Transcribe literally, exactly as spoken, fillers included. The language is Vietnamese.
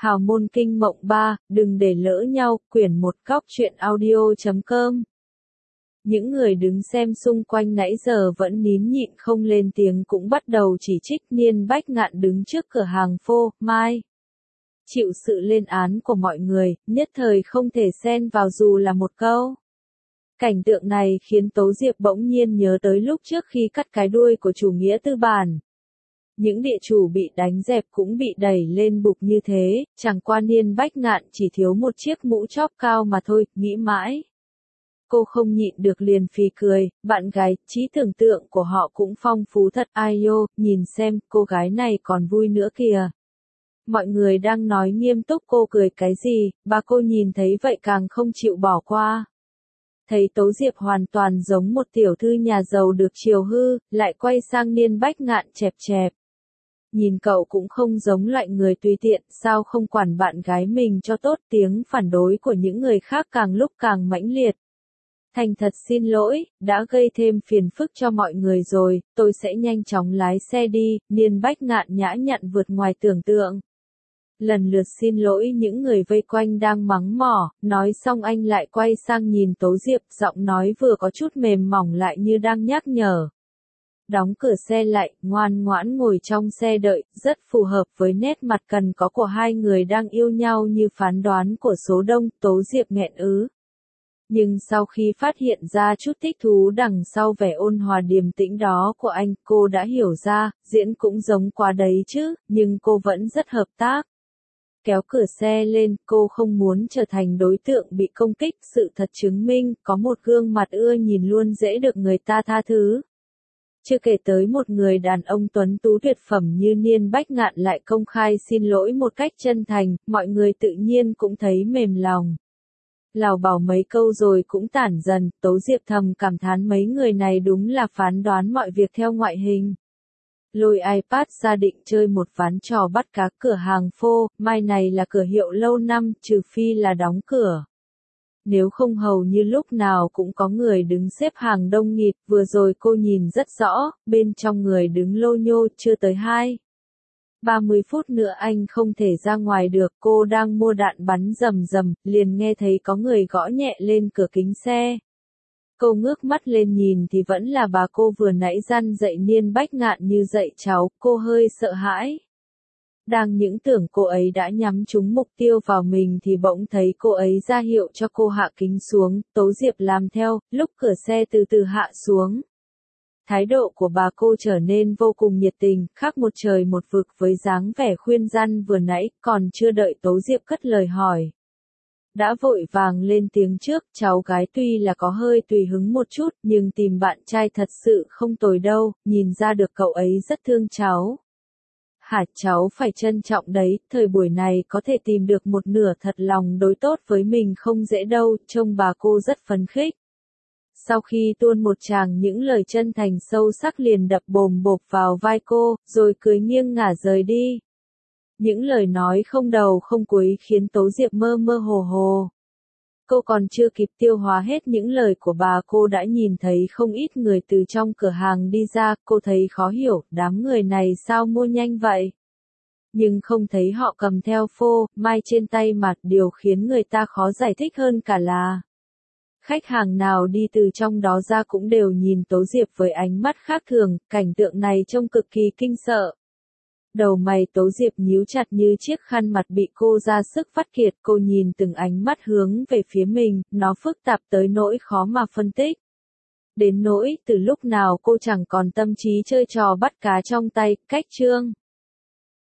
Hào môn kinh mộng ba, đừng để lỡ nhau, quyển một góc truyện audio chấm com. Những người đứng xem xung quanh nãy giờ vẫn nín nhịn không lên tiếng cũng bắt đầu chỉ trích Niên Bách Ngạn đứng trước cửa hàng phô, mai. Chịu sự lên án của mọi người, nhất thời không thể xen vào dù là một câu. Cảnh tượng này khiến Tố Diệp bỗng nhiên nhớ tới lúc trước khi cắt cái đuôi của chủ nghĩa tư bản. Những địa chủ bị đánh dẹp cũng bị đẩy lên bục như thế, chẳng qua Niên Bách Ngạn chỉ thiếu một chiếc mũ chóp cao mà thôi, nghĩ mãi. Cô không nhịn được liền phì cười, bạn gái, trí tưởng tượng của họ cũng phong phú thật ai yo, nhìn xem, cô gái này còn vui nữa kìa. Mọi người đang nói nghiêm túc cô cười cái gì, bà cô nhìn thấy vậy càng không chịu bỏ qua. Thấy Tố Diệp hoàn toàn giống một tiểu thư nhà giàu được chiều hư, lại quay sang Niên Bách Ngạn chẹp chẹp. Nhìn cậu cũng không giống loại người tùy tiện, sao không quản bạn gái mình cho tốt, tiếng phản đối của những người khác càng lúc càng mãnh liệt. Thành thật xin lỗi, đã gây thêm phiền phức cho mọi người rồi, tôi sẽ nhanh chóng lái xe đi, Niên Bách Ngạn nhã nhặn vượt ngoài tưởng tượng. Lần lượt xin lỗi những người vây quanh đang mắng mỏ, nói xong anh lại quay sang nhìn Tố Diệp, giọng nói vừa có chút mềm mỏng lại như đang nhắc nhở. Đóng cửa xe lại, ngoan ngoãn ngồi trong xe đợi, rất phù hợp với nét mặt cần có của hai người đang yêu nhau như phán đoán của số đông, Tố Diệp nghẹn ứ. Nhưng sau khi phát hiện ra chút thích thú đằng sau vẻ ôn hòa điềm tĩnh đó của anh, cô đã hiểu ra, diễn cũng giống quá đấy chứ, nhưng cô vẫn rất hợp tác. Kéo cửa xe lên, cô không muốn trở thành đối tượng bị công kích, sự thật chứng minh, có một gương mặt ưa nhìn luôn dễ được người ta tha thứ. Chưa kể tới một người đàn ông tuấn tú tuyệt phẩm như Niên Bách Ngạn lại công khai xin lỗi một cách chân thành, mọi người tự nhiên cũng thấy mềm lòng. Lào bảo mấy câu rồi cũng tản dần, Tố Diệp thầm cảm thán mấy người này đúng là phán đoán mọi việc theo ngoại hình. Lôi iPad ra định chơi một ván trò bắt cá cửa hàng phô, mai này là cửa hiệu lâu năm, trừ phi là đóng cửa. Nếu không hầu như lúc nào cũng có người đứng xếp hàng đông nghịt, vừa rồi cô nhìn rất rõ, bên trong người đứng lô nhô, chưa tới hai. ba mươi phút nữa anh không thể ra ngoài được, cô đang mua đạn bắn rầm rầm, liền nghe thấy có người gõ nhẹ lên cửa kính xe. Cô ngước mắt lên nhìn thì vẫn là bà cô vừa nãy răn dạy Niên Bách Ngạn như dạy cháu, cô hơi sợ hãi. Đang những tưởng cô ấy đã nhắm trúng mục tiêu vào mình thì bỗng thấy cô ấy ra hiệu cho cô hạ kính xuống, Tố Diệp làm theo, lúc cửa xe từ từ hạ xuống. Thái độ của bà cô trở nên vô cùng nhiệt tình, khác một trời một vực với dáng vẻ khuyên răn vừa nãy, còn chưa đợi Tố Diệp cất lời hỏi. Đã vội vàng lên tiếng trước, cháu gái tuy là có hơi tùy hứng một chút, nhưng tìm bạn trai thật sự không tồi đâu, nhìn ra được cậu ấy rất thương cháu. Hả, cháu phải trân trọng đấy, thời buổi này có thể tìm được một nửa thật lòng đối tốt với mình không dễ đâu, trông bà cô rất phấn khích. Sau khi tuôn một tràng những lời chân thành sâu sắc liền đập bồm bộp vào vai cô, rồi cười nghiêng ngả rời đi. Những lời nói không đầu không cuối khiến Tố Diệp mơ mơ hồ hồ. Cô còn chưa kịp tiêu hóa hết những lời của bà cô đã nhìn thấy không ít người từ trong cửa hàng đi ra, cô thấy khó hiểu, đám người này sao mua nhanh vậy? Nhưng không thấy họ cầm theo phô, mai trên tay mặt, điều khiến người ta khó giải thích hơn cả là khách hàng nào đi từ trong đó ra cũng đều nhìn Tố Diệp với ánh mắt khác thường, cảnh tượng này trông cực kỳ kinh sợ. Đầu mày Tố Diệp nhíu chặt như chiếc khăn mặt bị cô ra sức vắt kiệt, cô nhìn từng ánh mắt hướng về phía mình, nó phức tạp tới nỗi khó mà phân tích. Đến nỗi, từ lúc nào cô chẳng còn tâm trí chơi trò bắt cá trong tay, cách chương.